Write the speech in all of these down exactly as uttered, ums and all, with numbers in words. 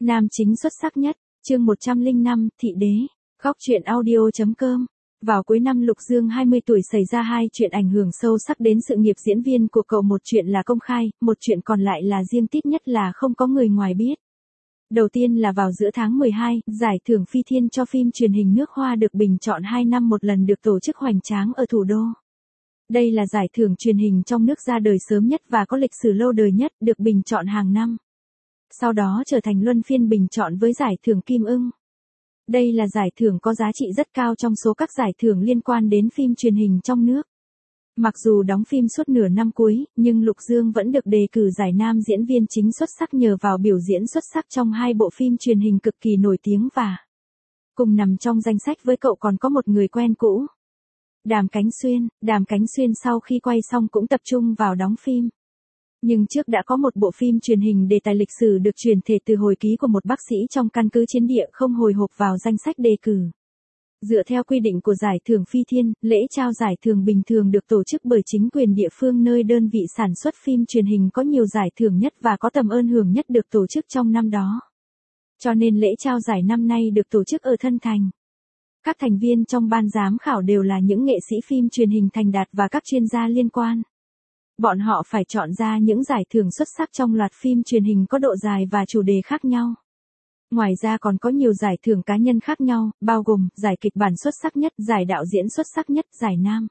Nam chính xuất sắc nhất, chương một trăm lẻ năm, Thị Đế, góc truyện audio chấm com. Vào cuối năm Lục Dương hai mươi tuổi xảy ra hai chuyện ảnh hưởng sâu sắc đến sự nghiệp diễn viên của cậu, một chuyện là công khai, một chuyện còn lại là riêng tít nhất là không có người ngoài biết. Đầu tiên là vào giữa tháng mười hai, giải thưởng Phi Thiên cho phim truyền hình nước Hoa được bình chọn hai năm một lần được tổ chức hoành tráng ở thủ đô. Đây là giải thưởng truyền hình trong nước ra đời sớm nhất và có lịch sử lâu đời nhất, được bình chọn hàng năm. Sau đó trở thành luân phiên bình chọn với giải thưởng Kim Ưng. Đây là giải thưởng có giá trị rất cao trong số các giải thưởng liên quan đến phim truyền hình trong nước. Mặc dù đóng phim suốt nửa năm cuối, nhưng Lục Dương vẫn được đề cử giải nam diễn viên chính xuất sắc nhờ vào biểu diễn xuất sắc trong hai bộ phim truyền hình cực kỳ nổi tiếng, và cùng nằm trong danh sách với cậu còn có một người quen cũ. Đàm Cánh Xuyên. Đàm Cánh Xuyên sau khi quay xong cũng tập trung vào đóng phim. Nhưng trước đã có một bộ phim truyền hình đề tài lịch sử được truyền thể từ hồi ký của một bác sĩ trong căn cứ chiến địa không hồi hộp vào danh sách đề cử. Dựa theo quy định của giải thưởng Phi Thiên, lễ trao giải thưởng bình thường được tổ chức bởi chính quyền địa phương nơi đơn vị sản xuất phim truyền hình có nhiều giải thưởng nhất và có tầm ơn hưởng nhất được tổ chức trong năm đó. Cho nên lễ trao giải năm nay được tổ chức ở Thân Thành. Các thành viên trong ban giám khảo đều là những nghệ sĩ phim truyền hình thành đạt và các chuyên gia liên quan. Bọn họ phải chọn ra những giải thưởng xuất sắc trong loạt phim truyền hình có độ dài và chủ đề khác nhau. Ngoài ra còn có nhiều giải thưởng cá nhân khác nhau, bao gồm giải kịch bản xuất sắc nhất, giải đạo diễn xuất sắc nhất, giải nam,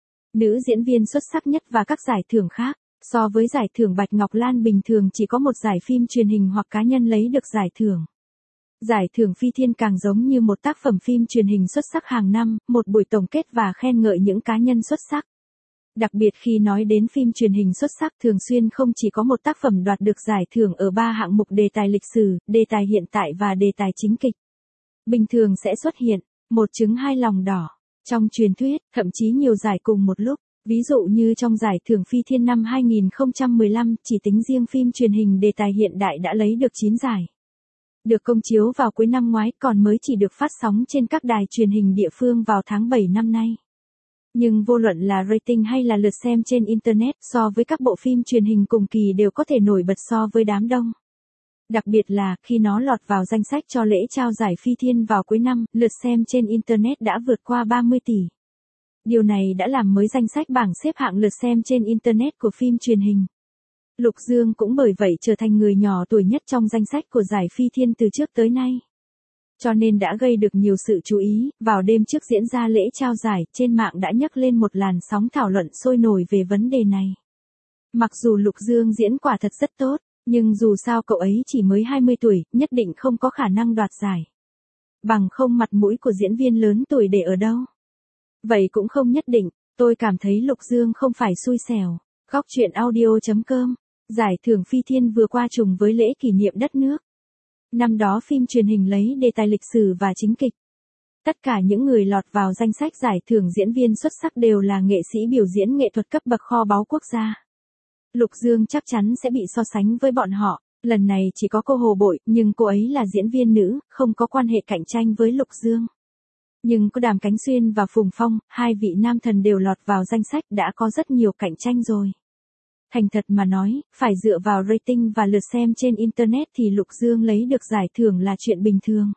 nữ diễn viên xuất sắc nhất và các giải thưởng khác. So với giải thưởng Bạch Ngọc Lan bình thường chỉ có một giải phim truyền hình hoặc cá nhân lấy được giải thưởng. Giải thưởng Phi Thiên càng giống như một tác phẩm phim truyền hình xuất sắc hàng năm, một buổi tổng kết và khen ngợi những cá nhân xuất sắc. Đặc biệt khi nói đến phim truyền hình xuất sắc thường xuyên không chỉ có một tác phẩm đoạt được giải thưởng ở ba hạng mục đề tài lịch sử, đề tài hiện tại và đề tài chính kịch. Bình thường sẽ xuất hiện một trứng hai lòng đỏ. Trong truyền thuyết, thậm chí nhiều giải cùng một lúc. Ví dụ như trong giải thưởng Phi Thiên năm hai nghìn không trăm mười lăm, chỉ tính riêng phim truyền hình đề tài hiện đại đã lấy được chín giải. Được công chiếu vào cuối năm ngoái, còn mới chỉ được phát sóng trên các đài truyền hình địa phương vào tháng bảy năm nay. Nhưng vô luận là rating hay là lượt xem trên Internet so với các bộ phim truyền hình cùng kỳ đều có thể nổi bật so với đám đông. Đặc biệt là khi nó lọt vào danh sách cho lễ trao giải Phi Thiên vào cuối năm, lượt xem trên Internet đã vượt qua ba mươi tỷ. Điều này đã làm mới danh sách bảng xếp hạng lượt xem trên Internet của phim truyền hình. Lục Dương cũng bởi vậy trở thành người nhỏ tuổi nhất trong danh sách của giải Phi Thiên từ trước tới nay. Cho nên đã gây được nhiều sự chú ý. Vào đêm trước diễn ra lễ trao giải, trên mạng đã nhấc lên một làn sóng thảo luận sôi nổi về vấn đề này. Mặc dù Lục Dương diễn quả thật rất tốt, nhưng dù sao cậu ấy chỉ mới hai mươi tuổi, nhất định không có khả năng đoạt giải. Bằng không mặt mũi của diễn viên lớn tuổi để ở đâu? Vậy cũng không nhất định, tôi cảm thấy Lục Dương không phải xui xẻo. Góc truyện audio chấm com. Giải thưởng Phi Thiên vừa qua trùng với lễ kỷ niệm đất nước. Năm đó phim truyền hình lấy đề tài lịch sử và chính kịch. Tất cả những người lọt vào danh sách giải thưởng diễn viên xuất sắc đều là nghệ sĩ biểu diễn nghệ thuật cấp bậc kho báu quốc gia. Lục Dương chắc chắn sẽ bị so sánh với bọn họ, lần này chỉ có cô Hồ Bội, nhưng cô ấy là diễn viên nữ, không có quan hệ cạnh tranh với Lục Dương. Nhưng có Đàm Cánh Xuyên và Phùng Phong, hai vị nam thần đều lọt vào danh sách đã có rất nhiều cạnh tranh rồi. Thành thật mà nói, phải dựa vào rating và lượt xem trên Internet thì Lục Dương lấy được giải thưởng là chuyện bình thường.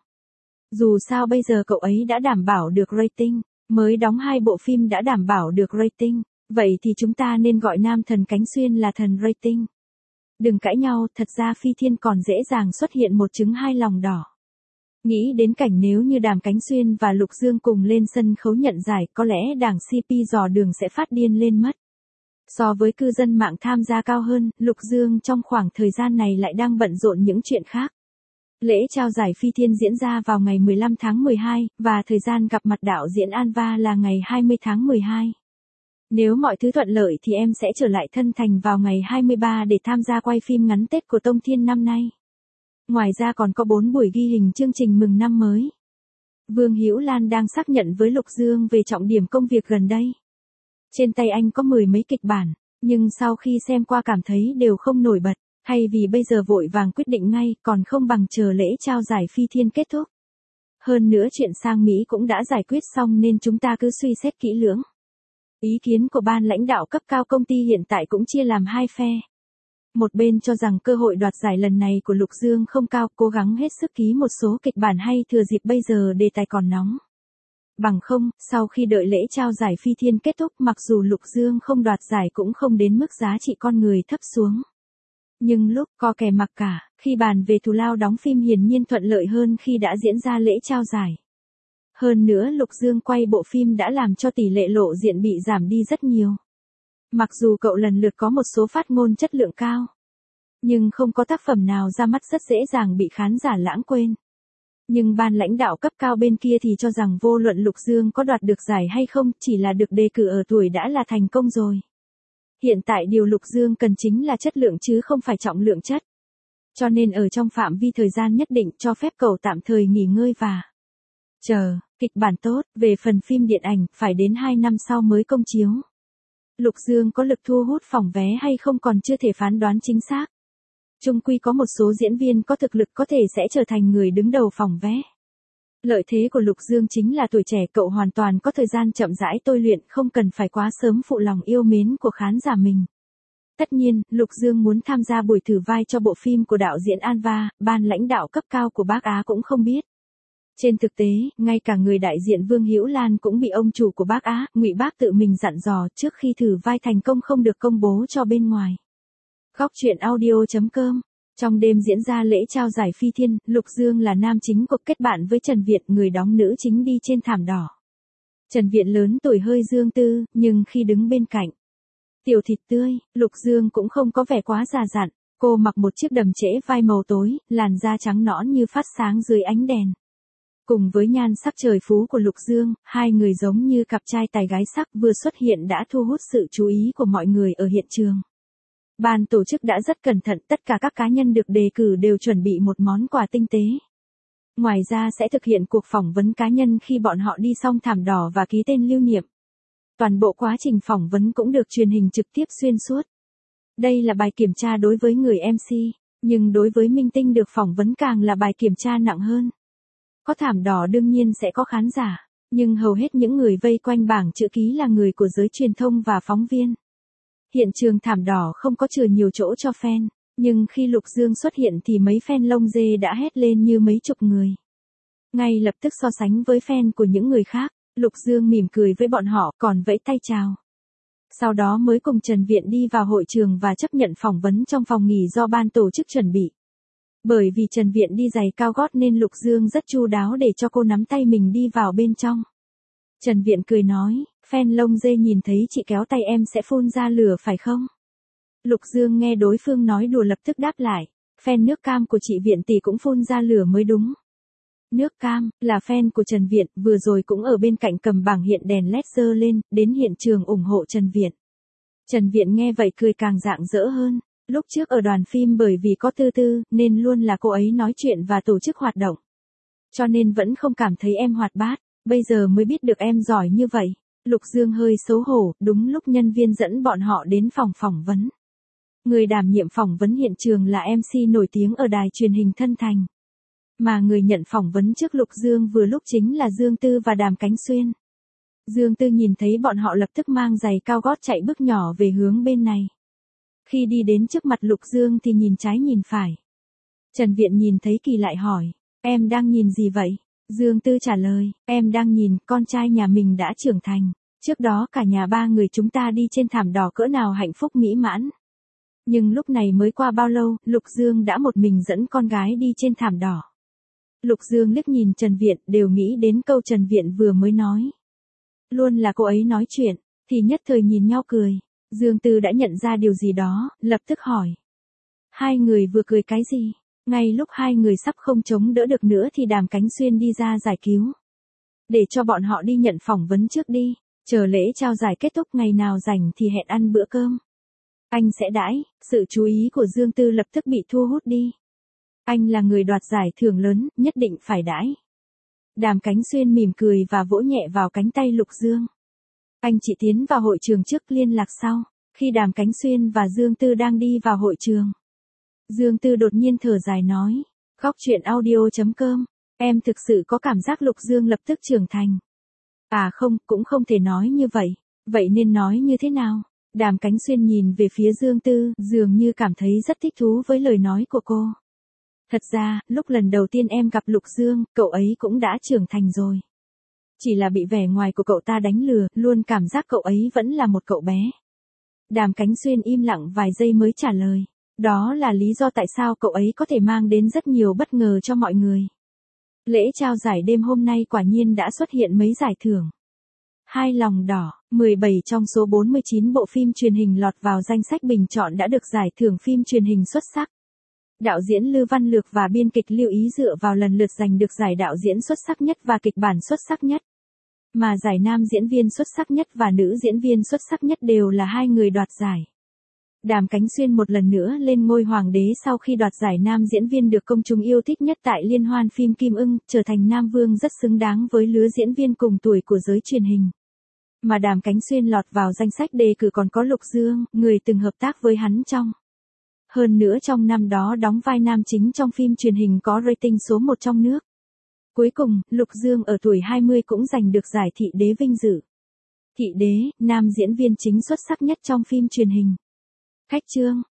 Dù sao bây giờ cậu ấy đã đảm bảo được rating, mới đóng hai bộ phim đã đảm bảo được rating, vậy thì chúng ta nên gọi nam thần Cánh Xuyên là thần rating. Đừng cãi nhau, thật ra Phi Thiên còn dễ dàng xuất hiện một trứng hai lòng đỏ. Nghĩ đến cảnh nếu như Đàm Cánh Xuyên và Lục Dương cùng lên sân khấu nhận giải, có lẽ đảng xê pê dò đường sẽ phát điên lên mất. So với cư dân mạng tham gia cao hơn, Lục Dương trong khoảng thời gian này lại đang bận rộn những chuyện khác. Lễ trao giải Phi Thiên diễn ra vào ngày mười lăm tháng mười hai, và thời gian gặp mặt đạo diễn Anva là ngày hai mươi tháng mười hai. Nếu mọi thứ thuận lợi thì em sẽ trở lại Thân Thành vào ngày hai mươi ba để tham gia quay phim ngắn Tết của Tông Thiên năm nay. Ngoài ra còn có bốn buổi ghi hình chương trình mừng năm mới. Vương Hữu Lan đang xác nhận với Lục Dương về trọng điểm công việc gần đây. Trên tay anh có mười mấy kịch bản, nhưng sau khi xem qua cảm thấy đều không nổi bật, thay vì bây giờ vội vàng quyết định ngay, còn không bằng chờ lễ trao giải Phi Thiên kết thúc. Hơn nữa chuyện sang Mỹ cũng đã giải quyết xong nên chúng ta cứ suy xét kỹ lưỡng. Ý kiến của ban lãnh đạo cấp cao công ty hiện tại cũng chia làm hai phe. Một bên cho rằng cơ hội đoạt giải lần này của Lục Dương không cao, cố gắng hết sức ký một số kịch bản hay thừa dịp bây giờ đề tài còn nóng. Bằng không, sau khi đợi lễ trao giải Phi Thiên kết thúc, mặc dù Lục Dương không đoạt giải cũng không đến mức giá trị con người thấp xuống. Nhưng lúc co kè mặc cả, khi bàn về thù lao đóng phim hiển nhiên thuận lợi hơn khi đã diễn ra lễ trao giải. Hơn nữa Lục Dương quay bộ phim đã làm cho tỷ lệ lộ diện bị giảm đi rất nhiều. Mặc dù cậu lần lượt có một số phát ngôn chất lượng cao, nhưng không có tác phẩm nào ra mắt rất dễ dàng bị khán giả lãng quên. Nhưng ban lãnh đạo cấp cao bên kia thì cho rằng vô luận Lục Dương có đoạt được giải hay không, chỉ là được đề cử ở tuổi đã là thành công rồi. Hiện tại điều Lục Dương cần chính là chất lượng chứ không phải trọng lượng chất. Cho nên ở trong phạm vi thời gian nhất định cho phép cậu tạm thời nghỉ ngơi và chờ kịch bản tốt. Về phần phim điện ảnh, phải đến hai năm sau mới công chiếu. Lục Dương có lực thu hút phòng vé hay không còn chưa thể phán đoán chính xác. Chung quy có một số diễn viên có thực lực có thể sẽ trở thành người đứng đầu phòng vé. Lợi thế của Lục Dương chính là tuổi trẻ, cậu hoàn toàn có thời gian chậm rãi tôi luyện, không cần phải quá sớm phụ lòng yêu mến của khán giả mình. Tất nhiên, Lục Dương muốn tham gia buổi thử vai cho bộ phim của đạo diễn Anva, ban lãnh đạo cấp cao của Bắc Á cũng không biết. Trên thực tế, ngay cả người đại diện Vương Hữu Lan cũng bị ông chủ của Bắc Á, Ngụy Bác tự mình dặn dò trước khi thử vai thành công không được công bố cho bên ngoài. Góc truyện audio chấm com. Trong đêm diễn ra lễ trao giải Phi Thiên, Lục Dương là nam chính cuộc kết bạn với Trần Viện, người đóng nữ chính đi trên thảm đỏ. Trần Viện lớn tuổi hơi Dương Tư, nhưng khi đứng bên cạnh tiểu thịt tươi, Lục Dương cũng không có vẻ quá già dặn. Cô mặc một chiếc đầm trễ vai màu tối, làn da trắng nõn như phát sáng dưới ánh đèn. Cùng với nhan sắc trời phú của Lục Dương, hai người giống như cặp trai tài gái sắc, vừa xuất hiện đã thu hút sự chú ý của mọi người ở hiện trường. Ban tổ chức đã rất cẩn thận, tất cả các cá nhân được đề cử đều chuẩn bị một món quà tinh tế. Ngoài ra sẽ thực hiện cuộc phỏng vấn cá nhân khi bọn họ đi xong thảm đỏ và ký tên lưu niệm. Toàn bộ quá trình phỏng vấn cũng được truyền hình trực tiếp xuyên suốt. Đây là bài kiểm tra đối với người em xê, nhưng đối với minh tinh được phỏng vấn càng là bài kiểm tra nặng hơn. Có thảm đỏ đương nhiên sẽ có khán giả, nhưng hầu hết những người vây quanh bảng chữ ký là người của giới truyền thông và phóng viên. Hiện trường thảm đỏ không có chừa nhiều chỗ cho fan, nhưng khi Lục Dương xuất hiện thì mấy fan lông dê đã hét lên như mấy chục người. Ngay lập tức so sánh với fan của những người khác, Lục Dương mỉm cười với bọn họ còn vẫy tay chào. Sau đó mới cùng Trần Viện đi vào hội trường và chấp nhận phỏng vấn trong phòng nghỉ do ban tổ chức chuẩn bị. Bởi vì Trần Viện đi giày cao gót nên Lục Dương rất chu đáo để cho cô nắm tay mình đi vào bên trong. Trần Viện cười nói, fan lông dê nhìn thấy chị kéo tay em sẽ phun ra lửa phải không? Lục Dương nghe đối phương nói đùa lập tức đáp lại, fan nước cam của chị Viện tỷ cũng phun ra lửa mới đúng. Nước cam, là fan của Trần Viện, vừa rồi cũng ở bên cạnh cầm bảng hiện đèn led giơ lên, đến hiện trường ủng hộ Trần Viện. Trần Viện nghe vậy cười càng rạng rỡ hơn. Lúc trước ở đoàn phim bởi vì có Tư Tư, nên luôn là cô ấy nói chuyện và tổ chức hoạt động. Cho nên vẫn không cảm thấy em hoạt bát, bây giờ mới biết được em giỏi như vậy. Lục Dương hơi xấu hổ, đúng lúc nhân viên dẫn bọn họ đến phòng phỏng vấn. Người đảm nhiệm phỏng vấn hiện trường là em xê nổi tiếng ở đài truyền hình Thân Thành. Mà người nhận phỏng vấn trước Lục Dương vừa lúc chính là Dương Tư và Đàm Cánh Xuyên. Dương Tư nhìn thấy bọn họ lập tức mang giày cao gót chạy bước nhỏ về hướng bên này. Khi đi đến trước mặt Lục Dương thì nhìn trái nhìn phải. Trần Viện nhìn thấy kỳ lại hỏi, em đang nhìn gì vậy? Dương Tư trả lời, em đang nhìn con trai nhà mình đã trưởng thành. Trước đó cả nhà ba người chúng ta đi trên thảm đỏ cỡ nào hạnh phúc mỹ mãn. Nhưng lúc này mới qua bao lâu, Lục Dương đã một mình dẫn con gái đi trên thảm đỏ. Lục Dương liếc nhìn Trần Viện, đều nghĩ đến câu Trần Viện vừa mới nói. Luôn là cô ấy nói chuyện, thì nhất thời nhìn nhau cười. Dương Tư đã nhận ra điều gì đó, lập tức hỏi. Hai người vừa cười cái gì? Ngay lúc hai người sắp không chống đỡ được nữa thì Đàm Cánh Xuyên đi ra giải cứu. Để cho bọn họ đi nhận phỏng vấn trước đi, chờ lễ trao giải kết thúc ngày nào rảnh thì hẹn ăn bữa cơm. Anh sẽ đãi, sự chú ý của Dương Tư lập tức bị thu hút đi. Anh là người đoạt giải thưởng lớn, nhất định phải đãi. Đàm Cánh Xuyên mỉm cười và vỗ nhẹ vào cánh tay Lục Dương. Anh chị tiến vào hội trường trước liên lạc sau. Khi Đàm Cánh Xuyên và Dương Tư đang đi vào hội trường, Dương Tư đột nhiên thở dài nói, góc truyện audio chấm com, em thực sự có cảm giác Lục Dương lập tức trưởng thành. À không, cũng không thể nói như vậy. Vậy nên nói như thế nào? Đàm Cánh Xuyên nhìn về phía Dương Tư, dường như cảm thấy rất thích thú với lời nói của cô. Thật ra, lúc lần đầu tiên em gặp Lục Dương, cậu ấy cũng đã trưởng thành rồi. Chỉ là bị vẻ ngoài của cậu ta đánh lừa, luôn cảm giác cậu ấy vẫn là một cậu bé. Đàm Cánh Xuyên im lặng vài giây mới trả lời. Đó là lý do tại sao cậu ấy có thể mang đến rất nhiều bất ngờ cho mọi người. Lễ trao giải đêm hôm nay quả nhiên đã xuất hiện mấy giải thưởng. Hai lòng đỏ, mười bảy trong số bốn mươi chín bộ phim truyền hình lọt vào danh sách bình chọn đã được giải thưởng phim truyền hình xuất sắc. Đạo diễn Lư Văn Lược và biên kịch Lưu Ý dựa vào lần lượt giành được giải đạo diễn xuất sắc nhất và kịch bản xuất sắc nhất. Mà giải nam diễn viên xuất sắc nhất và nữ diễn viên xuất sắc nhất đều là hai người đoạt giải. Đàm Cánh Xuyên một lần nữa lên ngôi hoàng đế sau khi đoạt giải nam diễn viên được công chúng yêu thích nhất tại Liên hoan phim Kim Ưng, trở thành nam vương rất xứng đáng với lứa diễn viên cùng tuổi của giới truyền hình. Mà Đàm Cánh Xuyên lọt vào danh sách đề cử còn có Lục Dương, người từng hợp tác với hắn trong. Hơn nữa trong năm đó đóng vai nam chính trong phim truyền hình có rating số một trong nước. Cuối cùng, Lục Dương ở tuổi hai mươi cũng giành được giải Thị Đế vinh dự. Thị Đế, nam diễn viên chính xuất sắc nhất trong phim truyền hình. Khách chương